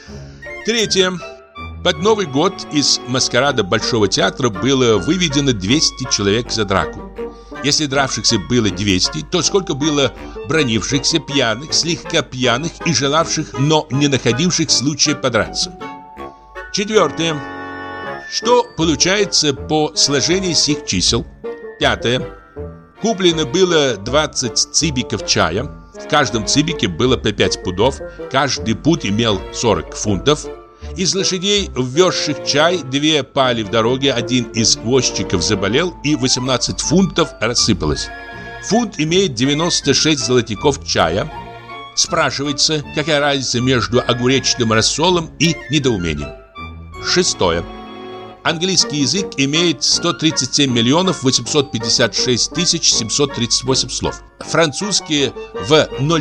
Третье. Под Новый год из маскарада Большого театра было выведено 200 человек за драку. Если дравшихся было 200, то сколько было бранившихся, пьяных, слегка пьяных и желавших, но не находивших случая подраться? Четвертое. Что получается по сложению сих чисел? Пятое. Куплено было 20 цибиков чая. В каждом цибике было по 5 пудов. Каждый пуд имел 40 фунтов. Из лошадей, ввезших чай, 2 пали в дороге, 1 из возчиков заболел, и 18 фунтов рассыпалось. Фунт имеет 96 золотиков чая. Спрашивается, какая разница между огуречным рассолом и недоумением. Шестое. Английский язык имеет 137 миллионов 856 тысяч 738 слов. Французский в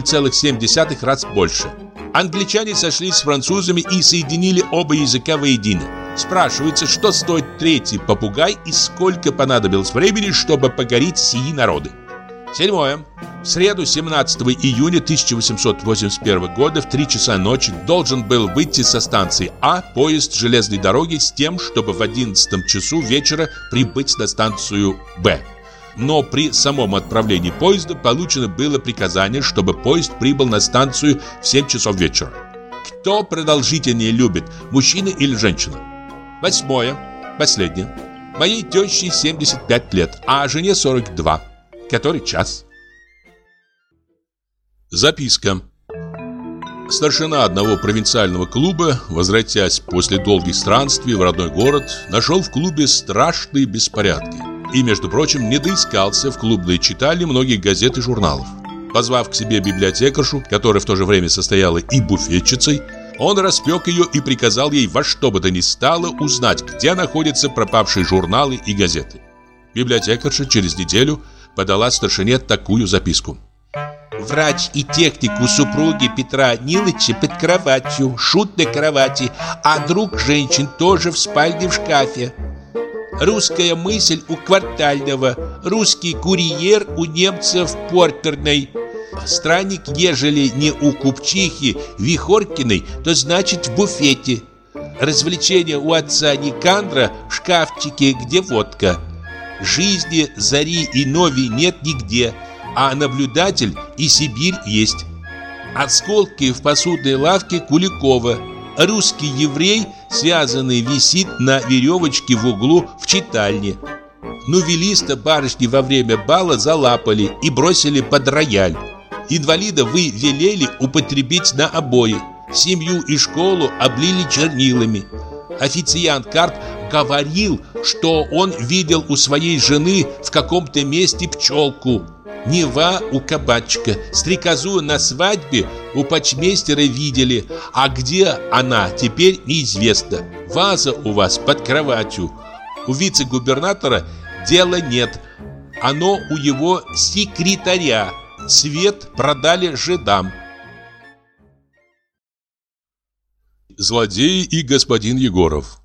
0,7 раз больше. Англичане сошлись с французами и соединили оба языка воедино. Спрашивается, что стоит третий попугай и сколько понадобилось времени, чтобы покорить сии народы. Седьмое. В среду 17 июня 1881 года в 3 часа ночи должен был выйти со станции А поезд железной дороги с тем, чтобы в 11 часу вечера прибыть на станцию Б. Но при самом отправлении поезда получено было приказание, чтобы поезд прибыл на станцию в 7 часов вечера. Кто продолжительнее любит, мужчина или женщина? Восьмое. Последнее. Моей теще 75 лет, а жене 42. Который час? Записка. Старшина одного провинциального клуба, возвратясь после долгих странствий в родной город, нашел в клубе страшные беспорядки. И, между прочим, не доискался в клубной читальне многих газет и журналов. Позвав к себе библиотекаршу, которая в то же время состояла и буфетчицей, он распек ее и приказал ей во что бы то ни стало узнать, где находятся пропавшие журналы и газеты. Библиотекарша через неделю подала старшине такую записку. Врач и техник у супруги Петра Нилыча под кроватью, шут на кровати, а друг женщин тоже в спальне в шкафе. Русская мысль у Квартального, русский курьер у немцев в Портерной. Странник, ежели не у купчихи Вихоркиной, то значит в буфете. Развлечение у отца Никандра в шкафчике, где водка. Жизни, зари и нови нет нигде, а наблюдатель и Сибирь есть. Осколки в посудной лавке Куликова. Русский еврей, связанный, висит на веревочке в углу в читальне. Нувелиста барышни во время бала залапали и бросили под рояль. Инвалида вы велели употребить на обои. Семью и школу облили чернилами. Официант Карп говорил, что он видел у своей жены в каком-то месте пчелку. Нева у кабачка, стрекозу на свадьбе у почмейстера видели, а где она, теперь неизвестно. Ваза у вас под кроватью. У вице-губернатора дела нет, оно у его секретаря. Свет продали жидам. Злодей и господин Егоров.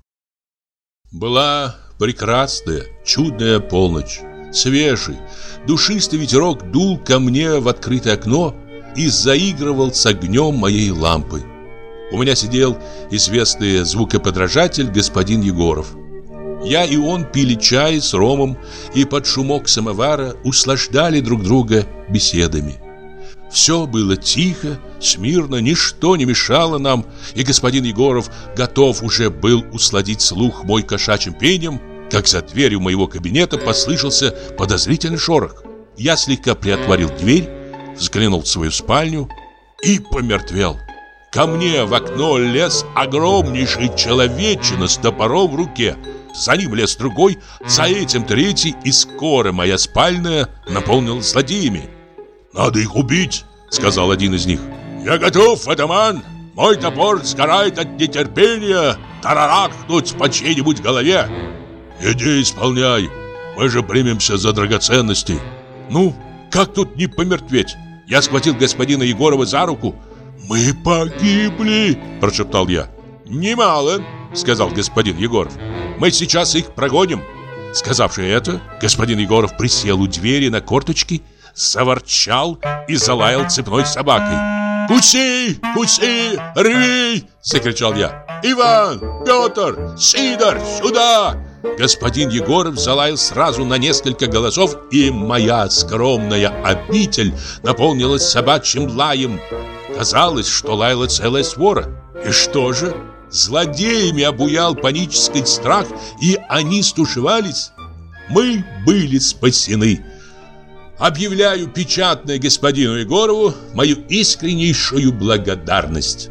Была прекрасная, чудная полночь. Свежий, душистый ветерок дул ко мне в открытое окно и заигрывал с огнем моей лампы. У меня сидел известный звукоподражатель господин Егоров. Я и он пили чай с ромом и под шумок самовара услаждали друг друга беседами. Все было тихо, смирно, ничто не мешало нам, и господин Егоров готов уже был усладить слух мой кошачьим пением, как за дверью моего кабинета послышался подозрительный шорох. Я слегка приотворил дверь, взглянул в свою спальню и помертвел. Ко мне в окно лез огромнейший человечина с топором в руке. За ним лез другой, за этим третий, и скоро моя спальня наполнилась злодеями. «Надо их убить», — сказал один из них. «Я готов, атаман! Мой топор сгорает от нетерпения тарарахнуть по чьей-нибудь голове!» «Иди исполняй, мы же примемся за драгоценности». «Ну, как тут не помертветь?» Я схватил господина Егорова за руку. «Мы погибли», – прошептал я. «Немало», – сказал господин Егоров. «Мы сейчас их прогоним». Сказавши это, господин Егоров присел у двери на корточки, заворчал и залаял цепной собакой. «Куси! Куси! Рви!» – закричал я. «Иван! Петр! Сидор! Сюда!» Господин Егоров залаял сразу на несколько голосов, и моя скромная обитель наполнилась собачьим лаем. Казалось, что лаяла целая свора. И что же? Злодеями обуял панический страх, и они стушевались. Мы были спасены. Объявляю печатно господину Егорову мою искреннейшую благодарность.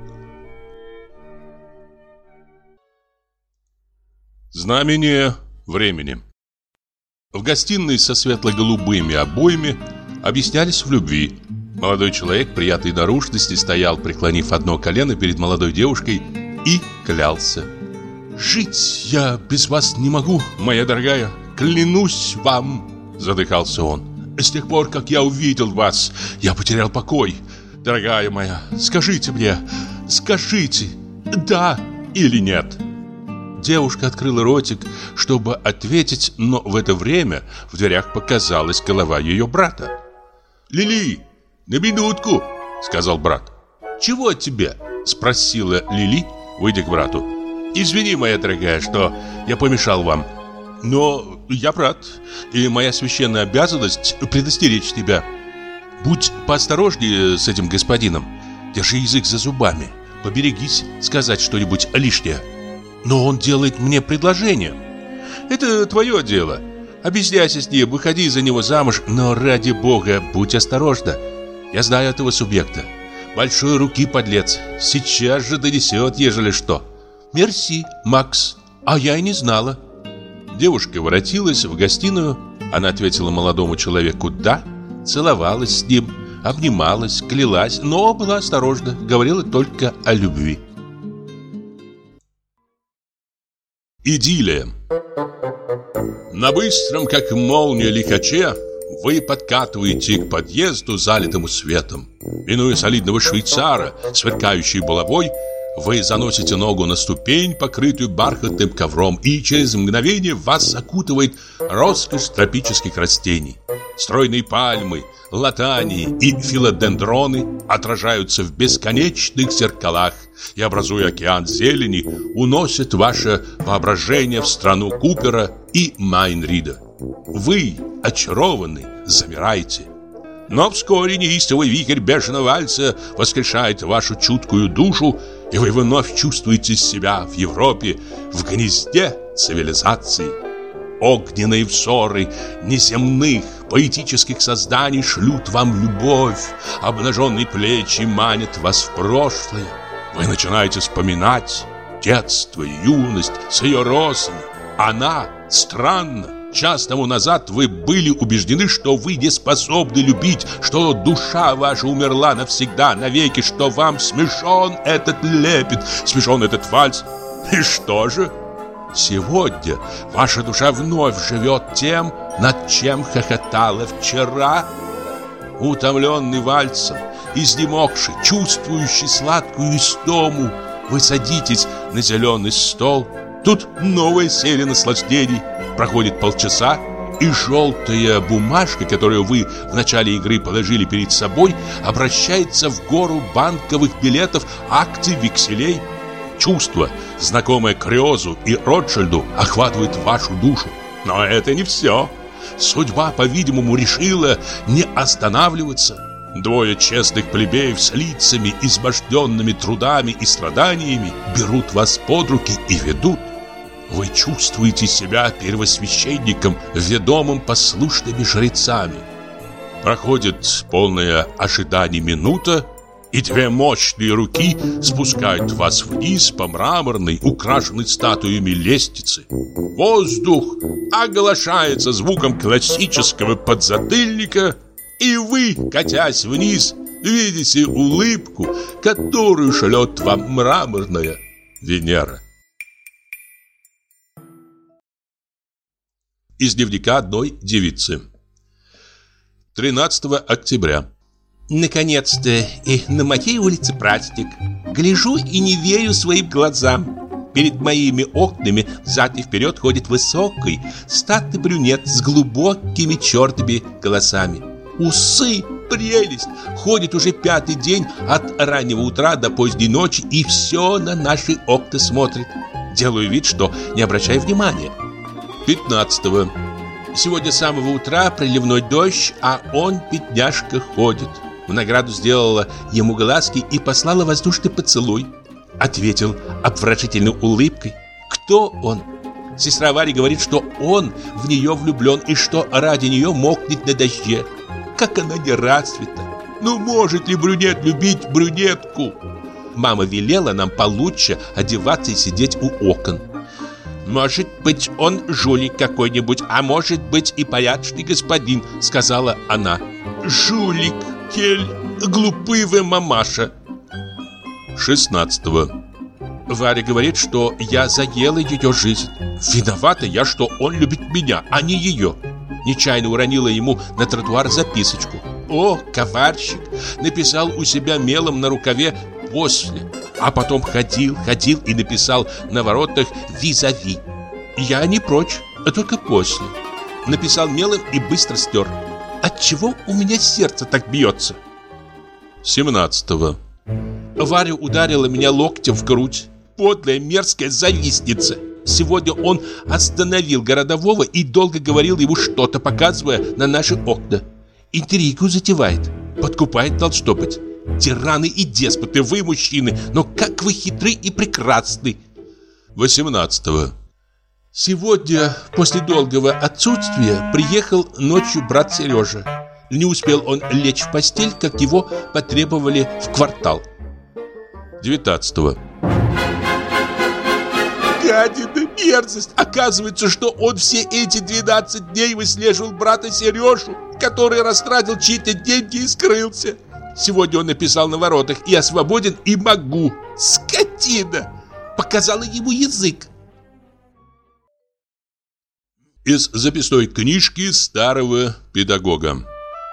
Знамение времени. В гостиной со светло-голубыми обоями объяснялись в любви. Молодой человек приятной наружности стоял, преклонив одно колено перед молодой девушкой, и клялся. «Жить я без вас не могу, моя дорогая, клянусь вам!» Задыхался он. «С тех пор, как я увидел вас, я потерял покой. Дорогая моя, скажите мне, скажите, да или нет?» Девушка открыла ротик, чтобы ответить, но в это время в дверях показалась голова ее брата. «Лили, на минутку!» — сказал брат. «Чего тебе?» — спросила Лили, выйдя к брату. «Извини, моя дорогая, что я помешал вам, но я брат, и моя священная обязанность предостеречь тебя. Будь поосторожнее с этим господином, держи язык за зубами, поберегись сказать что-нибудь лишнее. Но он делает мне предложение. Это твое дело. Объясняйся с ним, выходи за него замуж, но ради бога, будь осторожна. Я знаю этого субъекта. Большой руки подлец. Сейчас же донесет, ежели что. Мерси, Макс. А я и не знала. Девушка воротилась в гостиную. Она ответила молодому человеку «да», целовалась с ним, обнималась, клялась, но была осторожна, говорила только о любви. Идиллия. На быстром, как молния, лихаче вы подкатываете к подъезду, залитому светом. Минуя солидного швейцара, сверкающей булавой, вы заносите ногу на ступень, покрытую бархатным ковром, и через мгновение вас окутывает роскошь тропических растений. Стройные пальмы, латании и филодендроны отражаются в бесконечных зеркалах и, образуя океан зелени, уносят ваше воображение в страну Купера и Майнрида. Вы, очарованный, замираете. Но вскоре неистовый вихрь бешеного вальса воскрешает вашу чуткую душу, и вы вновь чувствуете себя в Европе, в гнезде цивилизации. Огненные взоры неземных, поэтических созданий шлют вам любовь, обнаженные плечи манят вас в прошлое. Вы начинаете вспоминать детство и юность с ее розами. Она странна. Час тому назад вы были убеждены, что вы не способны любить, что душа ваша умерла навсегда, навеки, что вам смешон этот лепет, смешон этот вальс. И что же? Сегодня ваша душа вновь живет тем, над чем хохотала вчера. Утомленный вальсом, изнемогший, чувствующий сладкую истому, вы садитесь на зеленый стол. Тут новая серия наслаждений. Проходит полчаса, и желтая бумажка, которую вы в начале игры положили перед собой, обращается в гору банковых билетов, акций, векселей. Чувство, знакомое Криозу и Ротшильду, охватывает вашу душу. Но это не все. Судьба, по-видимому, решила не останавливаться. Двое честных плебеев с лицами, изможденными трудами и страданиями, берут вас под руки и ведут. Вы чувствуете себя первосвященником, ведомым послушными жрецами. Проходит полное ожидание минута, и две мощные руки спускают вас вниз по мраморной, украшенной статуями лестнице. Воздух оглашается звуком классического подзатыльника, и вы, катясь вниз, видите улыбку, которую шлет вам мраморная Венера. Из дневника одной девицы. 13 октября. Наконец-то и на моей улице праздник. Гляжу и не верю своим глазам. Перед моими окнами взад и вперед ходит высокий, статный брюнет с глубокими черными голосами. Усы, прелесть! Ходит уже 5-й день от раннего утра до поздней ночи и все на наши окна смотрит. Делаю вид, что не обращаю внимания. 15-го. Сегодня с самого утра проливной дождь, а он, бедняжка, ходит. В награду сделала ему глазки и послала воздушный поцелуй. Ответил обворожительной улыбкой. Кто он? Сестра Варя говорит, что он в нее влюблен и что ради нее мокнет на дожде. Как она не расцвета! Ну может ли брюнет любить брюнетку? Мама велела нам получше одеваться и сидеть у окон. «Может быть, он жулик какой-нибудь, а может быть и порядочный господин», — сказала она. «Жулик, кель, глупый мамаша». 16-го. Варя говорит, что я заела ее жизнь. Виновата я, что он любит меня, а не ее. Нечаянно уронила ему на тротуар записочку. О, коварщик! Написал у себя мелом на рукаве «после». А потом ходил и написал на воротах «визави». Я не прочь, а только «после». Написал мелом и быстро стер. Отчего у меня сердце так бьется? 17-го. Варя ударила меня локтем в грудь. Подлая, мерзкая завистница. Сегодня он остановил городового и долго говорил ему что-то, показывая на наши окна. Интригу затевает. Подкупает должно быть. Тираны и деспоты, вы мужчины, но как вы хитры и прекрасны. 18-го. Сегодня, после долгого отсутствия, приехал ночью брат Сережа. Не успел он лечь в постель, как его потребовали в квартал. 19. Гадина, мерзость! Оказывается, что он все эти 12 дней выслеживал брата Сережу, который растратил чьи-то деньги и скрылся. Сегодня он написал на воротах: «Я свободен и могу». Скотина! Показала ему язык. Из записной книжки старого педагога.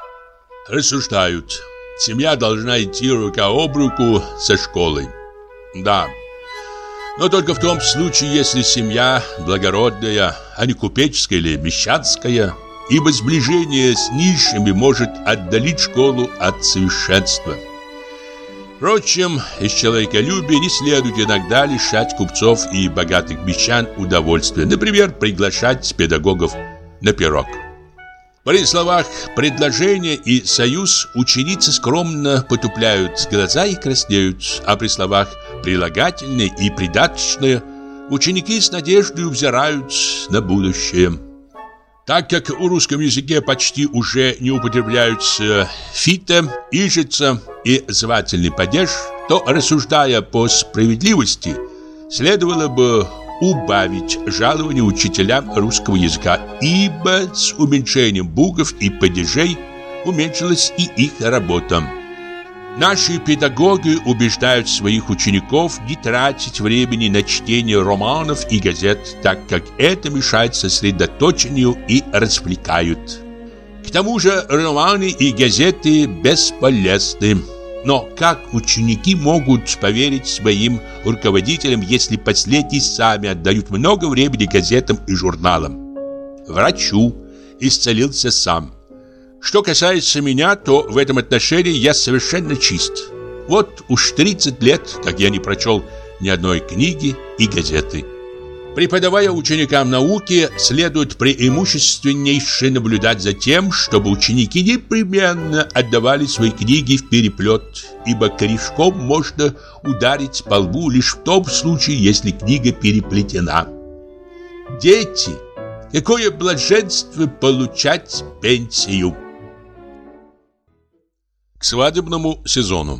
Рассуждают: семья должна идти рука об руку со школой. Да, но только в том случае, если семья благородная, а не купеческая или мещанская, ибо сближение с низшими может отдалить школу от совершенства. Впрочем, из человеколюбия не следует иногда лишать купцов и богатых мещан удовольствия, например, приглашать педагогов на пирог. При словах «предложение» и «союз» ученицы скромно потупляют глаза и краснеют, а при словах «прилагательное» и «придаточное» ученики с надеждой взирают на будущее. Так как в русском языке почти уже не употребляются фита, ижица и звательный падеж, то, рассуждая по справедливости, следовало бы убавить жалование учителям русского языка, ибо с уменьшением букв и падежей уменьшилась и их работа. Наши педагоги убеждают своих учеников не тратить времени на чтение романов и газет, так как это мешает сосредоточению и развлекают. К тому же романы и газеты бесполезны. Но как ученики могут поверить своим руководителям, если последние сами отдают много времени газетам и журналам? Врачу исцелился сам. Что касается меня, то в этом отношении я совершенно чист. Вот уж 30 лет, как я не прочел ни одной книги и газеты. Преподавая ученикам науки, следует преимущественнейше наблюдать за тем, чтобы ученики непременно отдавали свои книги в переплет, ибо корешком можно ударить по лбу лишь в том случае, если книга переплетена. Дети, какое блаженство получать пенсию! К свадебному сезону.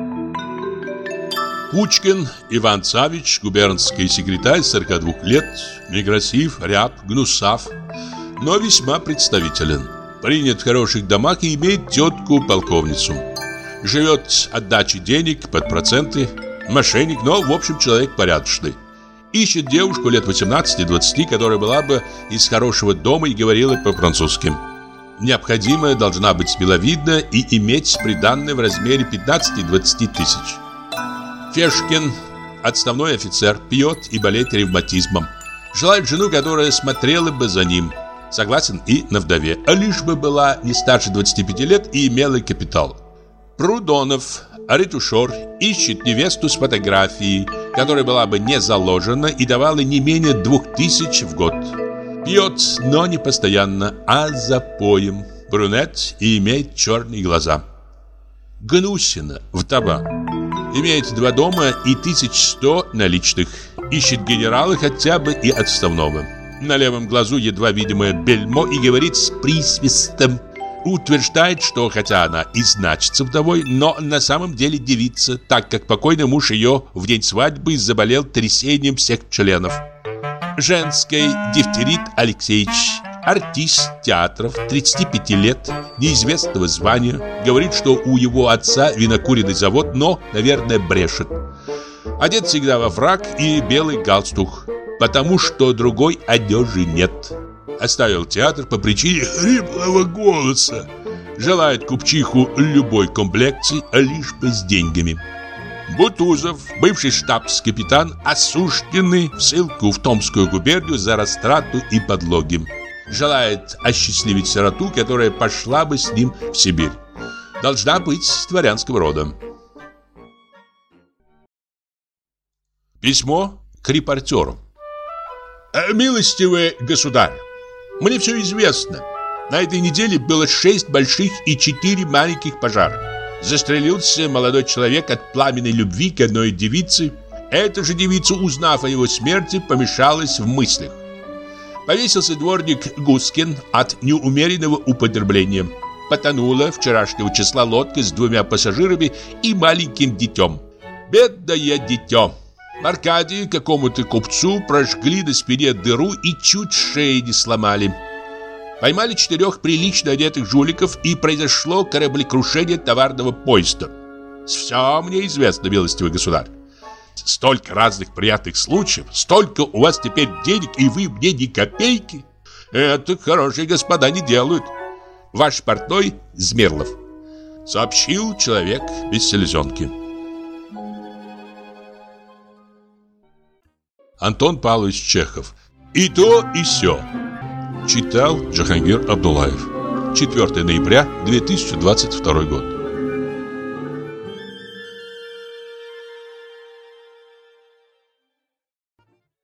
Кучкин Иван Савич, губернский секретарь, 42 лет, некрасив, ряб, гнусав, но весьма представителен. Принят в хороших домах и имеет тетку-полковницу. Живет от дачи денег под проценты, мошенник, но в общем человек порядочный. Ищет девушку лет 18-20, которая была бы из хорошего дома и говорила по-французски. Необходимая должна быть миловидна и иметь приданное в размере 15-20 тысяч. Фешкин, отставной офицер, пьет и болеет ревматизмом. Желает жену, которая смотрела бы за ним. Согласен и на вдове, а лишь бы была не старше 25 лет и имела капитал. Прудонов, ретушер, ищет невесту с фотографией, которая была бы не заложена и давала не менее 2000 в год. Пьет, но не постоянно, а запоем. Брюнет и имеет черные глаза. Гнусина, вдова. Имеет 2 дома и 1100 наличных. Ищет генерала хотя бы и отставного. На левом глазу едва видимое бельмо и говорит с присвистом. Утверждает, что хотя она и значится вдовой, но на самом деле девица, так как покойный муж ее в день свадьбы заболел трясением всех членов. Женской дифтерит Алексеевич, артист театров, 35 лет, неизвестного звания, говорит, что у его отца винокуренный завод, но, наверное, брешет. Одет всегда во фрак и белый галстук, потому что другой одежды нет. Оставил театр по причине хриплого голоса. Желает купчиху любой комплекции, а лишь бы с деньгами. Бутузов, бывший штабс-капитан, осужденный в ссылку в Томскую губернию за растрату и подлоги. Желает осчастливить сироту, которая пошла бы с ним в Сибирь. Должна быть дворянского рода. Письмо к репортеру. Милостивый государь, мне все известно. На этой неделе было 6 больших и 4 маленьких пожаров. Застрелился молодой человек от пламенной любви к одной девице. Эта же девица, узнав о его смерти, помешалась в мыслях. Повесился дворник Гускин от неумеренного употребления. потонула вчерашнего числа лодка с 2 пассажирами и маленьким детем. Бедное дитё. Аркадию, какому-то купцу, прожгли на спине дыру и чуть шеи не сломали. Поймали 4 прилично одетых жуликов, и произошло кораблекрушение товарного поезда. Все мне известно, милостивый государь. Столько разных приятных случаев, столько у вас теперь денег, и вы мне ни копейки. Это хорошие господа не делают. Ваш портной Змерлов, сообщил человек без селезенки. Антон Павлович Чехов. И то, и сё. Читал Джахангир Абдуллаев. 4 ноября 2022 год.